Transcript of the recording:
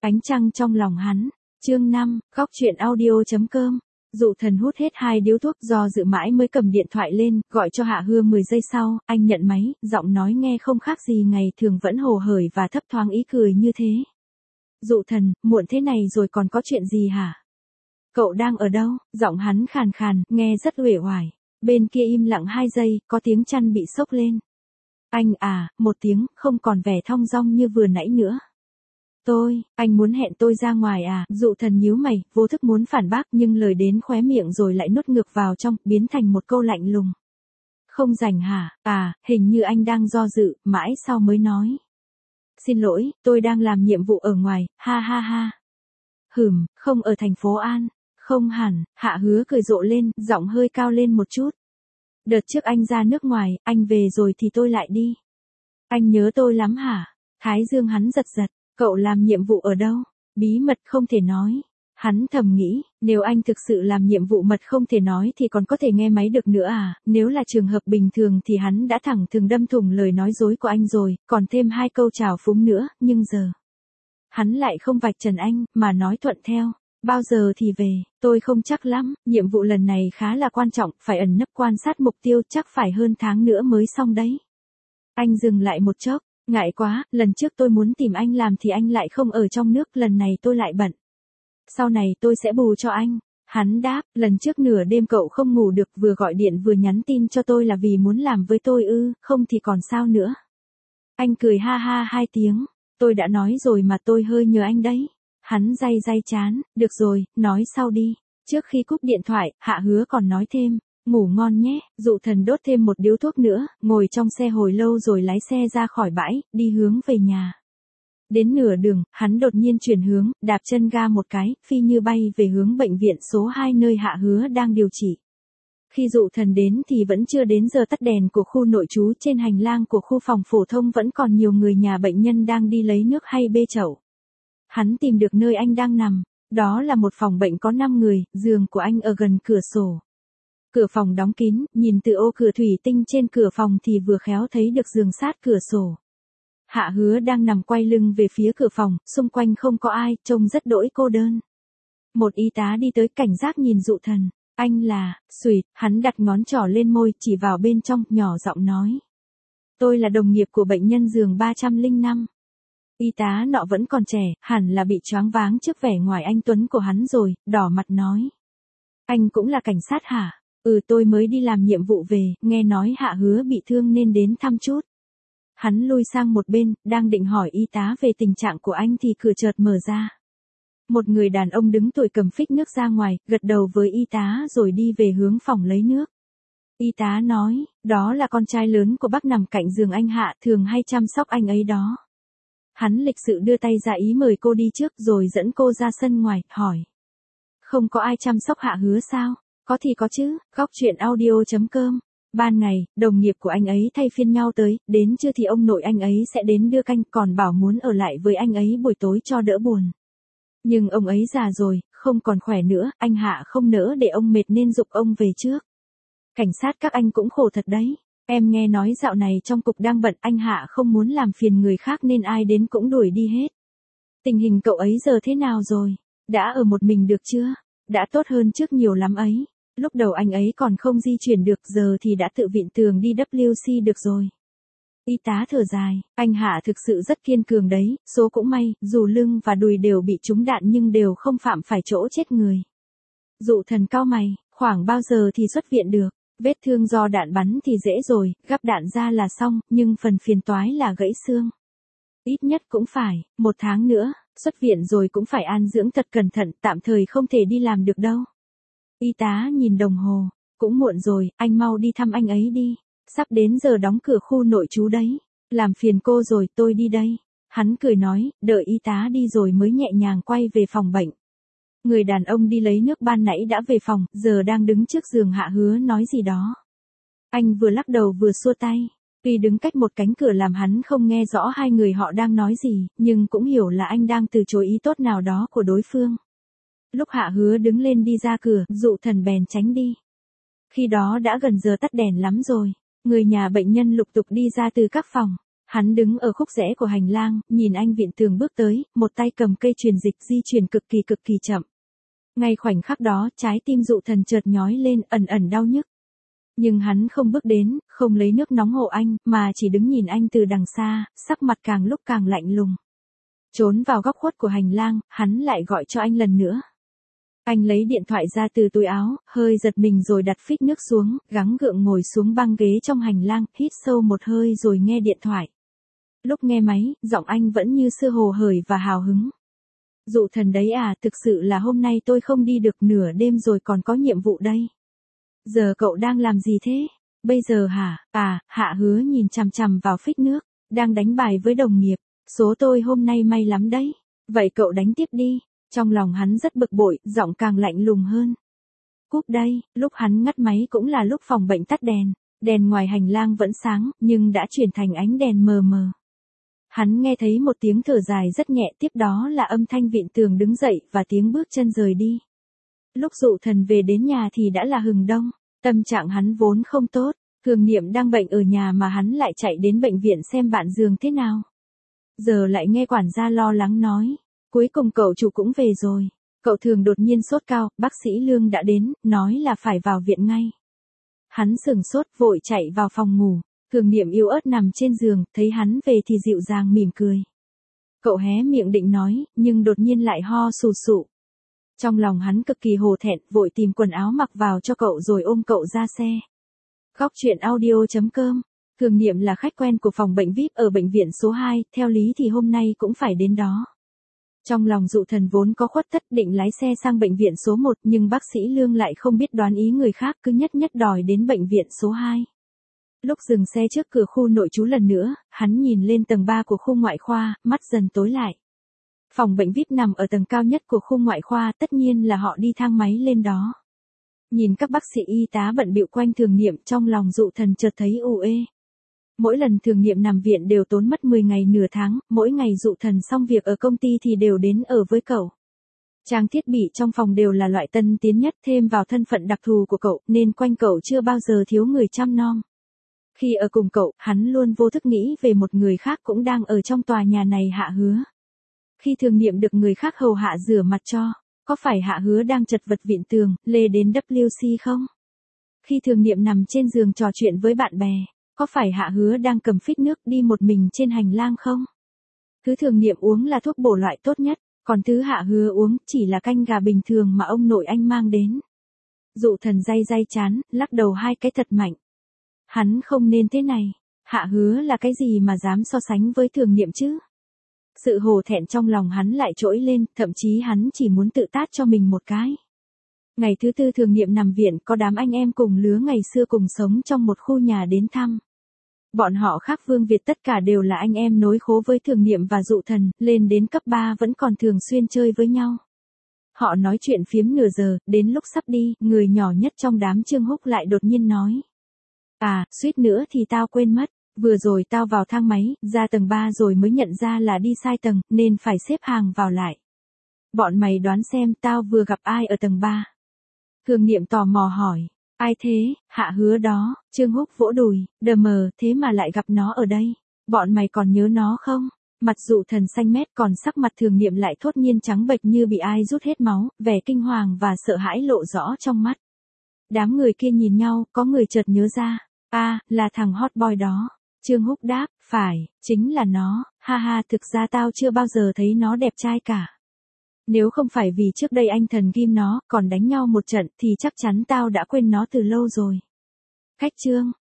Ánh trăng trong lòng hắn. Chương 5, góc truyện audio.com. Dụ Thần hút hết 2 điếu thuốc, do dự mãi mới cầm điện thoại lên, gọi cho Hạ Hưa. 10 giây sau, anh nhận máy, giọng nói nghe không khác gì ngày thường, vẫn hồ hởi và thấp thoáng ý cười như thế. Dụ Thần, muộn thế này rồi còn có chuyện gì hả? Cậu đang ở đâu? Giọng hắn khàn khàn, nghe rất uể oải. Bên kia im lặng 2 giây, có tiếng chăn bị xốc lên. Anh à, một tiếng, không còn vẻ thong dong như vừa nãy nữa. Anh muốn hẹn tôi ra ngoài à? Dụ Thần nhíu mày, vô thức muốn phản bác, nhưng lời đến khóe miệng rồi lại nuốt ngược vào trong, biến thành một câu lạnh lùng. Không rảnh hả? À, hình như anh đang do dự, mãi sau mới nói. Xin lỗi, tôi đang làm nhiệm vụ ở ngoài, ha ha ha. Không ở thành phố An. Không hẳn. Hạ Hứa cười rộ lên, giọng hơi cao lên một chút. Đợt trước anh ra nước ngoài, anh về rồi thì tôi lại đi. Anh nhớ tôi lắm hả? Thái dương hắn giật giật. Cậu làm nhiệm vụ ở đâu? Bí mật không thể nói. Hắn thầm nghĩ, nếu anh thực sự làm nhiệm vụ mật không thể nói thì còn có thể nghe máy được nữa à? Nếu là trường hợp bình thường thì hắn đã thẳng thừng đâm thủng lời nói dối của anh rồi, còn thêm 2 câu trào phúng nữa, nhưng giờ hắn lại không vạch trần anh, mà nói thuận theo. Bao giờ thì về? Tôi không chắc lắm, nhiệm vụ lần này khá là quan trọng, phải ẩn nấp quan sát mục tiêu, chắc phải hơn tháng nữa mới xong đấy. Anh dừng lại một chốc. Ngại quá, lần trước tôi muốn tìm anh làm thì anh lại không ở trong nước, lần này tôi lại bận. Sau này tôi sẽ bù cho anh. Hắn đáp, lần trước nửa đêm cậu không ngủ được, vừa gọi điện vừa nhắn tin cho tôi là vì muốn làm với tôi ư? Không thì còn sao nữa. Anh cười ha ha 2 tiếng. Tôi đã nói rồi mà, tôi hơi nhớ anh đấy. Hắn day chán, được rồi, nói sau đi. Trước khi cúp điện thoại, Hạ Hứa còn nói thêm. Ngủ ngon nhé. Dụ Thần đốt thêm một điếu thuốc nữa, ngồi trong xe hồi lâu rồi lái xe ra khỏi bãi, đi hướng về nhà. Đến nửa đường, hắn đột nhiên chuyển hướng, đạp chân ga một cái, phi như bay về hướng bệnh viện số 2 nơi Hạ Hứa đang điều trị. Khi Dụ Thần đến thì vẫn chưa đến giờ tắt đèn của khu nội trú, trên hành lang của khu phòng phổ thông vẫn còn nhiều người nhà bệnh nhân đang đi lấy nước hay bê chậu. Hắn tìm được nơi anh đang nằm, đó là một phòng bệnh có 5 người, giường của anh ở gần cửa sổ. Cửa phòng đóng kín, nhìn từ ô cửa thủy tinh trên cửa phòng thì vừa khéo thấy được giường sát cửa sổ. Hạ Hứa đang nằm quay lưng về phía cửa phòng, xung quanh không có ai, trông rất đỗi cô đơn. Một y tá đi tới, cảnh giác nhìn Dụ Thần. Anh là, Sweet, hắn đặt ngón trỏ lên môi, chỉ vào bên trong, nhỏ giọng nói. Tôi là đồng nghiệp của bệnh nhân giường 305. Y tá nọ vẫn còn trẻ, hẳn là bị choáng váng trước vẻ ngoài anh tuấn của hắn rồi, đỏ mặt nói. Anh cũng là cảnh sát hả? Tôi mới đi làm nhiệm vụ về, nghe nói Hạ Hứa bị thương nên đến thăm chút. Hắn lui sang một bên, đang định hỏi y tá về tình trạng của anh thì cửa chợt mở ra. Một người đàn ông đứng tuổi cầm phích nước ra ngoài, gật đầu với y tá rồi đi về hướng phòng lấy nước. Y tá nói, đó là con trai lớn của bác nằm cạnh giường anh Hạ, thường hay chăm sóc anh ấy đó. Hắn lịch sự đưa tay ra ý mời cô đi trước rồi dẫn cô ra sân ngoài, hỏi. Không có ai chăm sóc Hạ Hứa sao? Có thì có chứ. Góc truyện audio.com. Ban ngày, đồng nghiệp của anh ấy thay phiên nhau tới, đến trưa thì ông nội anh ấy sẽ đến đưa canh, còn bảo muốn ở lại với anh ấy buổi tối cho đỡ buồn. Nhưng ông ấy già rồi, không còn khỏe nữa, anh Hạ không nỡ để ông mệt nên giục ông về trước. Cảnh sát các anh cũng khổ thật đấy. Em nghe nói dạo này trong cục đang bận, anh Hạ không muốn làm phiền người khác nên ai đến cũng đuổi đi hết. Tình hình cậu ấy giờ thế nào rồi? Đã ở một mình được chưa? Đã tốt hơn trước nhiều lắm ấy. Lúc đầu anh ấy còn không di chuyển được, giờ thì đã tự vịn tường đi WC được rồi. Y tá thở dài, anh Hạ thực sự rất kiên cường đấy, số cũng may, dù lưng và đùi đều bị trúng đạn nhưng đều không phạm phải chỗ chết người. Dụ Thần cau mày, khoảng bao giờ thì xuất viện được? Vết thương do đạn bắn thì dễ rồi, gắp đạn ra là xong, nhưng phần phiền toái là gãy xương. Ít nhất cũng phải 1 tháng nữa, xuất viện rồi cũng phải an dưỡng thật cẩn thận, tạm thời không thể đi làm được đâu. Y tá nhìn đồng hồ, cũng muộn rồi, anh mau đi thăm anh ấy đi. Sắp đến giờ đóng cửa khu nội trú đấy. Làm phiền cô rồi, tôi đi đây. Hắn cười nói, đợi y tá đi rồi mới nhẹ nhàng quay về phòng bệnh. Người đàn ông đi lấy nước ban nãy đã về phòng, giờ đang đứng trước giường Hạ Hứa nói gì đó. Anh vừa lắc đầu vừa xua tay. Tuy đứng cách một cánh cửa làm hắn không nghe rõ hai người họ đang nói gì, nhưng cũng hiểu là anh đang từ chối ý tốt nào đó của đối phương. Lúc Hạ Hứa đứng lên đi ra cửa, Dụ Thần bèn tránh đi. Khi đó đã gần giờ tắt đèn lắm rồi. Người nhà bệnh nhân lục tục đi ra từ các phòng. Hắn đứng ở khúc rẽ của hành lang, nhìn anh Viện Tường bước tới, một tay cầm cây truyền dịch di chuyển cực kỳ chậm. Ngay khoảnh khắc đó, trái tim Dụ Thần chợt nhói lên, ẩn ẩn đau nhức. Nhưng hắn không bước đến, không lấy nước nóng hộ anh, mà chỉ đứng nhìn anh từ đằng xa, sắc mặt càng lúc càng lạnh lùng. Trốn vào góc khuất của hành lang, hắn lại gọi cho anh lần nữa. Anh lấy điện thoại ra từ túi áo, hơi giật mình rồi đặt phích nước xuống, gắng gượng ngồi xuống băng ghế trong hành lang, hít sâu một hơi rồi nghe điện thoại. Lúc nghe máy, giọng anh vẫn như xưa hồ hởi và hào hứng. Dụ Thần đấy à, thực sự là hôm nay tôi không đi được, nửa đêm rồi còn có nhiệm vụ đây. Giờ cậu đang làm gì thế? Bây giờ hả? À, Hạ Hứa nhìn chằm chằm vào phích nước, đang đánh bài với đồng nghiệp. Số tôi hôm nay may lắm đấy. Vậy cậu đánh tiếp đi. Trong lòng hắn rất bực bội, giọng càng lạnh lùng hơn. Cúp đây, lúc hắn ngắt máy cũng là lúc phòng bệnh tắt đèn. Đèn ngoài hành lang vẫn sáng, nhưng đã chuyển thành ánh đèn mờ mờ. Hắn nghe thấy một tiếng thở dài rất nhẹ, tiếp đó là âm thanh Viện Tường đứng dậy và tiếng bước chân rời đi. Lúc Dụ Thần về đến nhà thì đã là hừng đông, tâm trạng hắn vốn không tốt, Thường Niệm đang bệnh ở nhà mà hắn lại chạy đến bệnh viện xem bạn giường thế nào. Giờ lại nghe quản gia lo lắng nói, cuối cùng cậu chủ cũng về rồi, cậu Thường đột nhiên sốt cao, bác sĩ Lương đã đến, nói là phải vào viện ngay. Hắn sửng sốt vội chạy vào phòng ngủ, Thường Niệm yếu ớt nằm trên giường, thấy hắn về thì dịu dàng mỉm cười. Cậu hé miệng định nói, nhưng đột nhiên lại ho sù sụ. Trong lòng hắn cực kỳ hổ thẹn, vội tìm quần áo mặc vào cho cậu rồi ôm cậu ra xe. Góc truyện audio.com. Thường Niệm là khách quen của phòng bệnh VIP ở bệnh viện số 2, theo lý thì hôm nay cũng phải đến đó. Trong lòng Dụ Thần vốn có khuất tất định lái xe sang bệnh viện số 1, nhưng bác sĩ Lương lại không biết đoán ý người khác, cứ nhất đòi đến bệnh viện số 2. Lúc dừng xe trước cửa khu nội trú lần nữa, hắn nhìn lên tầng 3 của khu ngoại khoa, mắt dần tối lại. Phòng bệnh VIP nằm ở tầng cao nhất của khu ngoại khoa, tất nhiên là họ đi thang máy lên đó. Nhìn các bác sĩ y tá bận bịu quanh Thường Niệm, trong lòng Dụ Thần chợt thấy u ê. Mỗi lần Thường Niệm nằm viện đều tốn mất 10 ngày nửa tháng, mỗi ngày Dụ Thần xong việc ở công ty thì đều đến ở với cậu. Trang thiết bị trong phòng đều là loại tân tiến nhất, thêm vào thân phận đặc thù của cậu, nên quanh cậu chưa bao giờ thiếu người chăm nom. Khi ở cùng cậu, hắn luôn vô thức nghĩ về một người khác cũng đang ở trong tòa nhà này, Hạ Hứa. Khi Thường Niệm được người khác hầu hạ rửa mặt cho, có phải Hạ Hứa đang chật vật Viện Tường, lê đến WC không? Khi Thường Niệm nằm trên giường trò chuyện với bạn bè, có phải Hạ Hứa đang cầm phích nước đi một mình trên hành lang không? Thứ Thường Niệm uống là thuốc bổ loại tốt nhất, còn thứ Hạ Hứa uống chỉ là canh gà bình thường mà ông nội anh mang đến. Dụ Thần day chán, lắc đầu hai cái thật mạnh. Hắn không nên thế này, Hạ Hứa là cái gì mà dám so sánh với Thường Niệm chứ? Sự hổ thẹn trong lòng hắn lại trỗi lên, thậm chí hắn chỉ muốn tự tát cho mình một cái. Ngày thứ tư Thường Niệm nằm viện, có đám anh em cùng lứa ngày xưa cùng sống trong một khu nhà đến thăm. Bọn họ khác Vương Việt, tất cả đều là anh em nối khố với Thường Niệm và Dụ Thần, lên đến cấp 3 vẫn còn thường xuyên chơi với nhau. Họ nói chuyện phiếm nửa giờ, đến lúc sắp đi, người nhỏ nhất trong đám Trương Húc lại đột nhiên nói. À, suýt nữa thì tao quên mất, vừa rồi tao vào thang máy, ra tầng 3 rồi mới nhận ra là đi sai tầng, nên phải xếp hàng vào lại. Bọn mày đoán xem tao vừa gặp ai ở tầng 3. Thường Niệm tò mò hỏi, ai thế? Hạ Hứa đó. Trương Húc vỗ đùi, đờ mờ, thế mà lại gặp nó ở đây. Bọn mày còn nhớ nó không? Mặt Dụ Thần xanh mét, còn sắc mặt Thường Niệm lại thốt nhiên trắng bệch như bị ai rút hết máu, vẻ kinh hoàng và sợ hãi lộ rõ trong mắt. Đám người kia nhìn nhau, có người chợt nhớ ra, là thằng hot boy đó. Trương Húc đáp, phải, chính là nó, ha ha, thực ra tao chưa bao giờ thấy nó đẹp trai cả. Nếu không phải vì trước đây anh thần ghim nó, còn đánh nhau một trận thì chắc chắn tao đã quên nó từ lâu rồi. Khách Trương,